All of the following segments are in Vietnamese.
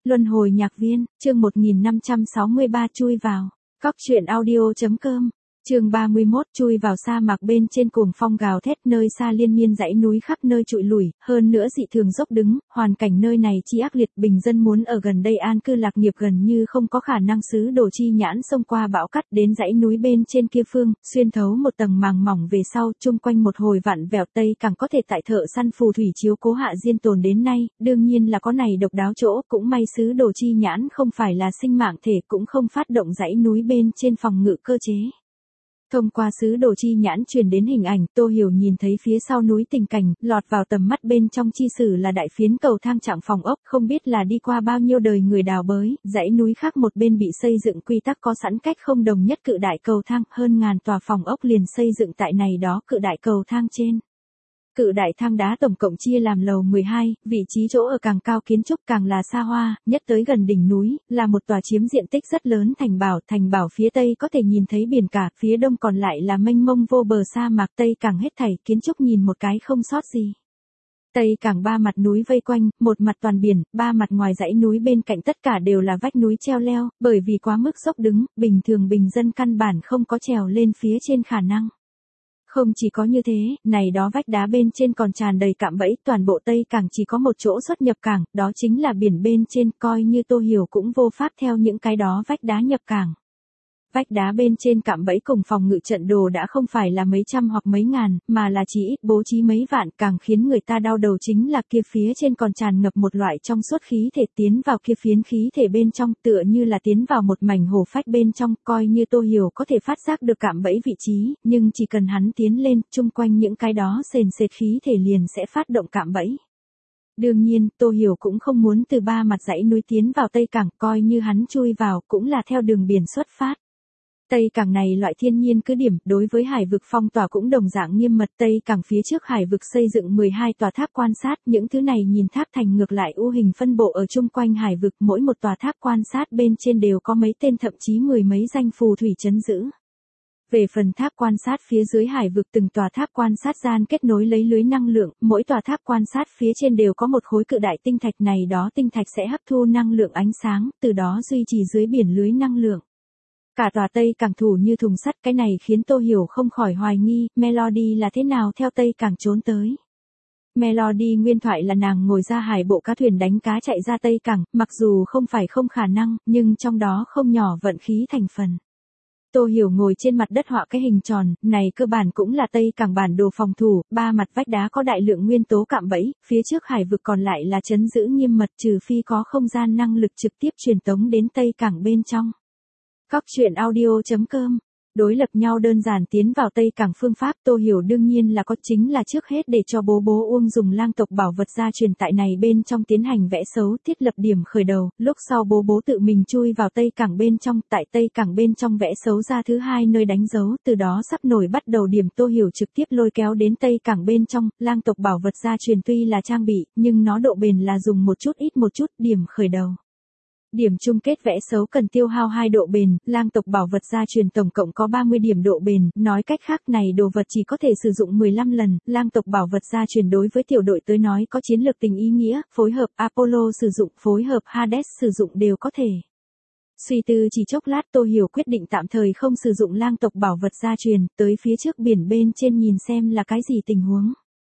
Luân hồi nhạc viên, chương 1563 chui vào. Cóc truyện audio.com, chương 31 chui vào sa mạc bên trên cuồng phong gào thét nơi xa liên miên dãy núi khắp nơi trụi lủi, hơn nữa dị thường dốc đứng, hoàn cảnh nơi này chi ác liệt, bình dân muốn ở gần đây an cư lạc nghiệp gần như không có khả năng. Sứ đồ chi nhãn xông qua bão cắt đến dãy núi bên trên kia phương, xuyên thấu một tầng màng mỏng về sau, chung quanh một hồi vặn vẹo tây càng có thể tại thợ săn phù thủy chiếu cố hạ diên tồn đến nay, đương nhiên là có này độc đáo chỗ, cũng may sứ đồ chi nhãn không phải là sinh mạng thể, cũng không phát động dãy núi bên trên phòng ngự cơ chế. Thông qua sứ đồ chi nhãn truyền đến hình ảnh, Tô Hiểu nhìn thấy phía sau núi tình cảnh, lọt vào tầm mắt bên trong chi sử là đại phiến cầu thang trạng phòng ốc, không biết là đi qua bao nhiêu đời người đào bới, dãy núi khác một bên bị xây dựng quy tắc có sẵn cách không đồng nhất cự đại cầu thang, hơn ngàn tòa phòng ốc liền xây dựng tại này đó cự đại cầu thang trên. Cự đại thang đá tổng cộng chia làm lầu 12, vị trí chỗ ở càng cao kiến trúc càng là xa hoa, nhất tới gần đỉnh núi, là một tòa chiếm diện tích rất lớn thành bảo phía tây có thể nhìn thấy biển cả, phía đông còn lại là mênh mông vô bờ sa mạc, tây càng hết thảy kiến trúc nhìn một cái không sót gì. Tây càng ba mặt núi vây quanh, một mặt toàn biển, ba mặt ngoài dãy núi bên cạnh tất cả đều là vách núi treo leo, bởi vì quá mức dốc đứng, bình thường bình dân căn bản không có trèo lên phía trên khả năng. Không chỉ có như thế, này đó vách đá bên trên còn tràn đầy cạm bẫy, toàn bộ Tây Cảng chỉ có một chỗ xuất nhập cảng, đó chính là biển bên trên, coi như Tô Hiểu cũng vô pháp theo những cái đó vách đá nhập cảng. Vách đá bên trên cạm bẫy cùng phòng ngự trận đồ đã không phải là mấy trăm hoặc mấy ngàn, mà là chỉ ít bố trí mấy vạn, càng khiến người ta đau đầu chính là kia phía trên còn tràn ngập một loại trong suốt khí thể, tiến vào kia phiến khí thể bên trong tựa như là tiến vào một mảnh hồ phách bên trong, coi như Tô Hiểu có thể phát giác được cạm bẫy vị trí, nhưng chỉ cần hắn tiến lên, chung quanh những cái đó sền sệt khí thể liền sẽ phát động cạm bẫy. Đương nhiên, Tô Hiểu cũng không muốn từ ba mặt dãy núi tiến vào Tây Cảng, coi như hắn chui vào, cũng là theo đường biển xuất phát. Tây Cảng này loại thiên nhiên cứ điểm, đối với hải vực phong tỏa cũng đồng dạng nghiêm mật. Tây Cảng phía trước hải vực xây dựng 12 tòa tháp quan sát, những thứ này nhìn tháp thành ngược lại u hình phân bộ ở chung quanh hải vực, mỗi một tòa tháp quan sát bên trên đều có mấy tên thậm chí mười mấy danh phù thủy trấn giữ. Về phần tháp quan sát phía dưới hải vực, từng tòa tháp quan sát gian kết nối lấy lưới năng lượng, mỗi tòa tháp quan sát phía trên đều có một khối cự đại tinh thạch, này đó tinh thạch sẽ hấp thu năng lượng ánh sáng, từ đó duy trì dưới biển lưới năng lượng. Cả tòa Tây Cảng thủ như thùng sắt, cái này khiến Tô Hiểu không khỏi hoài nghi, Melody là thế nào theo Tây Cảng trốn tới. Melody nguyên thoại là nàng ngồi ra hải bộ cá thuyền đánh cá chạy ra Tây Cảng, mặc dù không phải không khả năng, nhưng trong đó không nhỏ vận khí thành phần. Tô Hiểu ngồi trên mặt đất họa cái hình tròn, này cơ bản cũng là Tây Cảng bản đồ phòng thủ, ba mặt vách đá có đại lượng nguyên tố cạm bẫy, phía trước hải vực còn lại là trấn giữ nghiêm mật, trừ phi có không gian năng lực trực tiếp truyền tống đến Tây Cảng bên trong. Cóc truyện audio.com, đối lập nhau đơn giản tiến vào Tây Cảng phương pháp Tô Hiểu đương nhiên là có, chính là trước hết để cho bố Uông dùng lang tộc bảo vật gia truyền tại này bên trong tiến hành vẽ xấu, thiết lập điểm khởi đầu, lúc sau bố tự mình chui vào Tây Cảng bên trong, tại Tây Cảng bên trong vẽ xấu ra thứ hai nơi đánh dấu, từ đó sắp nổi bắt đầu điểm Tô Hiểu trực tiếp lôi kéo đến Tây Cảng bên trong, lang tộc bảo vật gia truyền tuy là trang bị, nhưng nó độ bền là dùng một chút, điểm khởi đầu. Điểm chung kết vẽ xấu cần tiêu hao 2 độ bền, lang tộc bảo vật gia truyền tổng cộng có 30 điểm độ bền, nói cách khác này đồ vật chỉ có thể sử dụng 15 lần, lang tộc bảo vật gia truyền đối với tiểu đội tới nói có chiến lược tình ý nghĩa, phối hợp Apollo sử dụng, phối hợp Hades sử dụng đều có thể. Suy tư chỉ chốc lát Tô Hiểu quyết định tạm thời không sử dụng lang tộc bảo vật gia truyền, tới phía trước biển bên trên nhìn xem là cái gì tình huống.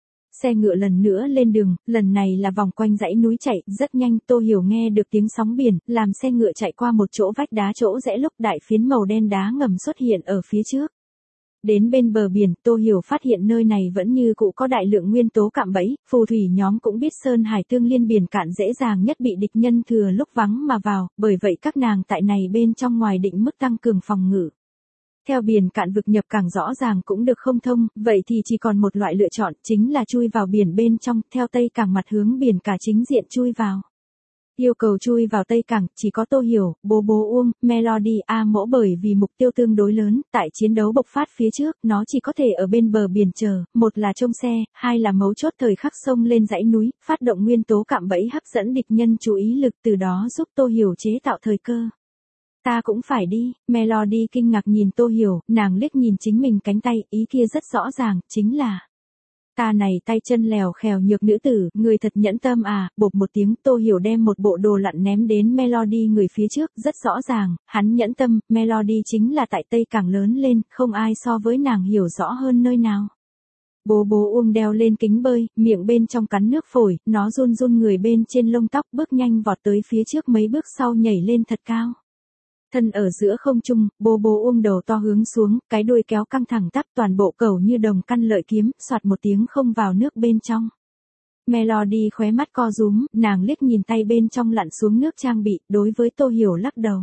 Xe ngựa lần nữa lên đường, lần này là vòng quanh dãy núi chạy, rất nhanh Tô Hiểu nghe được tiếng sóng biển, làm xe ngựa chạy qua một chỗ vách đá chỗ rẽ lúc đại phiến màu đen đá ngầm xuất hiện ở phía trước. Đến bên bờ biển, Tô Hiểu phát hiện nơi này vẫn như cũ có đại lượng nguyên tố cạm bẫy, phù thủy nhóm cũng biết sơn hải tương liên biển cạn dễ dàng nhất bị địch nhân thừa lúc vắng mà vào, bởi vậy các nàng tại này bên trong ngoài định mức tăng cường phòng ngự. Theo biển cạn vực nhập càng rõ ràng cũng được không thông, vậy thì chỉ còn một loại lựa chọn, chính là chui vào biển bên trong, theo Tây Cảng mặt hướng biển cả chính diện chui vào. Yêu cầu chui vào Tây Cảng, chỉ có Tô Hiểu, bố Uông, Melody, A Mỗ bởi vì mục tiêu tương đối lớn, tại chiến đấu bộc phát phía trước, nó chỉ có thể ở bên bờ biển chờ, một là trông xe, hai là mấu chốt thời khắc xông lên dãy núi, phát động nguyên tố cạm bẫy hấp dẫn địch nhân chú ý lực, từ đó giúp Tô Hiểu chế tạo thời cơ. Ta cũng phải đi, Melody kinh ngạc nhìn Tô Hiểu, nàng liếc nhìn chính mình cánh tay, ý kia rất rõ ràng, chính là Ta này tay chân lèo khèo nhược nữ tử, người thật nhẫn tâm à, bộp một tiếng Tô Hiểu đem một bộ đồ lặn ném đến Melody người phía trước, rất rõ ràng, hắn nhẫn tâm, Melody chính là tại Tây càng lớn lên, không ai so với nàng hiểu rõ hơn nơi nào. Bố bố Uông đeo lên kính bơi, miệng bên trong cắn nước phổi, nó run run người bên trên lông tóc bước nhanh vọt tới phía trước mấy bước sau nhảy lên thật cao. Thân ở giữa không trung, bố bố Uông đầu to hướng xuống, cái đuôi kéo căng thẳng tắp toàn bộ cẩu như đồng căn lợi kiếm, soạt một tiếng không vào nước bên trong. Melody khóe mắt co rúm, nàng liếc nhìn tay bên trong lặn xuống nước trang bị, đối với Tô Hiểu lắc đầu.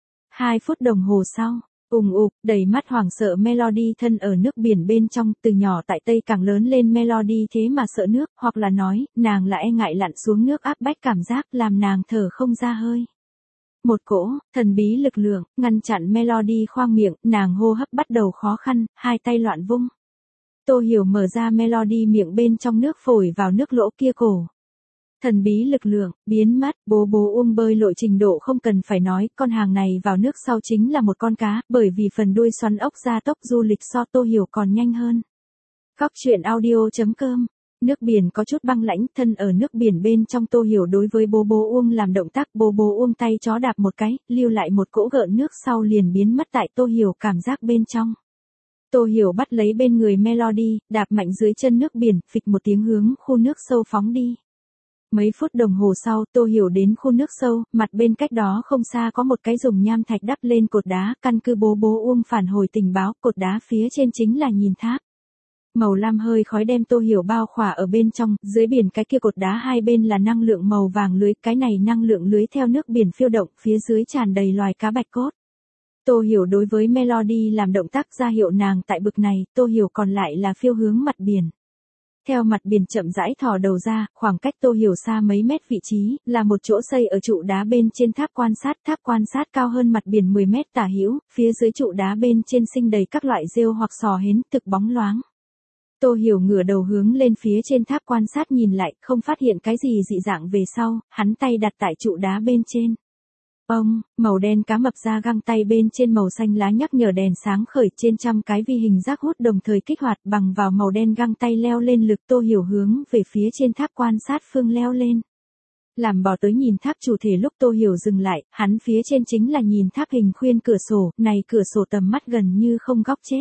2 phút đồng hồ sau, ùng ục, đầy mắt hoảng sợ Melody thân ở nước biển bên trong, từ nhỏ tại Tây càng lớn lên Melody thế mà sợ nước, hoặc là nói, nàng là e ngại lặn xuống nước áp bách cảm giác làm nàng thở không ra hơi. Một cỗ, thần bí lực lượng, ngăn chặn Melody khoang miệng, nàng hô hấp bắt đầu khó khăn, hai tay loạn vung. Tô Hiểu mở ra Melody miệng bên trong nước phổi vào nước lỗ kia cổ. Thần bí lực lượng, biến mất, bố bố Uông bơi lội trình độ không cần phải nói, con hàng này vào nước sau chính là một con cá, bởi vì phần đuôi xoắn ốc gia tốc du lịch so Tô Hiểu còn nhanh hơn. Góc truyện audio.com. Nước biển có chút băng lãnh, thân ở nước biển bên trong Tô Hiểu đối với bố bố Uông làm động tác, bố bố Uông tay chó đạp một cái, lưu lại một cỗ gợn nước sau liền biến mất tại Tô Hiểu cảm giác bên trong. Tô Hiểu bắt lấy bên người Melody, đạp mạnh dưới chân nước biển, phịch một tiếng hướng khu nước sâu phóng đi. Mấy phút đồng hồ sau, Tô Hiểu đến khu nước sâu, mặt bên cách đó không xa có một cái dùng nham thạch đắp lên cột đá, căn cứ bố bố Uông phản hồi tình báo, cột đá phía trên chính là nhìn tháp. Màu lam hơi khói đem Tô Hiểu bao khỏa ở bên trong, dưới biển cái kia cột đá hai bên là năng lượng màu vàng lưới, cái này năng lượng lưới theo nước biển phiêu động, phía dưới tràn đầy loài cá bạch cốt. Tô Hiểu đối với Melody làm động tác ra hiệu nàng tại bực này, Tô Hiểu còn lại là phiêu hướng mặt biển. Theo mặt biển chậm rãi thò đầu ra, khoảng cách Tô Hiểu xa mấy mét vị trí, là một chỗ xây ở trụ đá bên trên tháp quan sát cao hơn mặt biển 10 mét tả hữu, phía dưới trụ đá bên trên sinh đầy các loại rêu hoặc sò hến, thực bóng loáng. Tô Hiểu ngửa đầu hướng lên phía trên tháp quan sát nhìn lại, không phát hiện cái gì dị dạng về sau, hắn tay đặt tại trụ đá bên trên. Ông, màu đen cá mập ra găng tay bên trên màu xanh lá nhắc nhở đèn sáng khởi trên trăm cái vi hình giác hút đồng thời kích hoạt bằng vào màu đen găng tay leo lên lực Tô Hiểu hướng về phía trên tháp quan sát phương leo lên. Làm bò tới nhìn tháp chủ thể lúc Tô Hiểu dừng lại, hắn phía trên chính là nhìn tháp hình khuyên cửa sổ, này cửa sổ tầm mắt gần như không góc chết.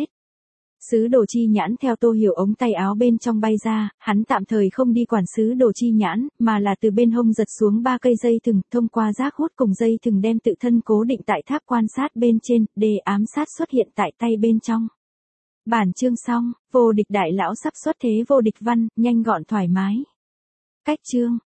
Sứ đồ chi nhãn theo Tô Hiểu ống tay áo bên trong bay ra, hắn tạm thời không đi quản sứ đồ chi nhãn, mà là từ bên hông giật xuống 3 cây dây thừng, thông qua giác hút cùng dây thừng đem tự thân cố định tại tháp quan sát bên trên, để ám sát xuất hiện tại tay bên trong. Bản chương xong, vô địch đại lão sắp xuất thế vô địch văn, nhanh gọn thoải mái. Cách chương.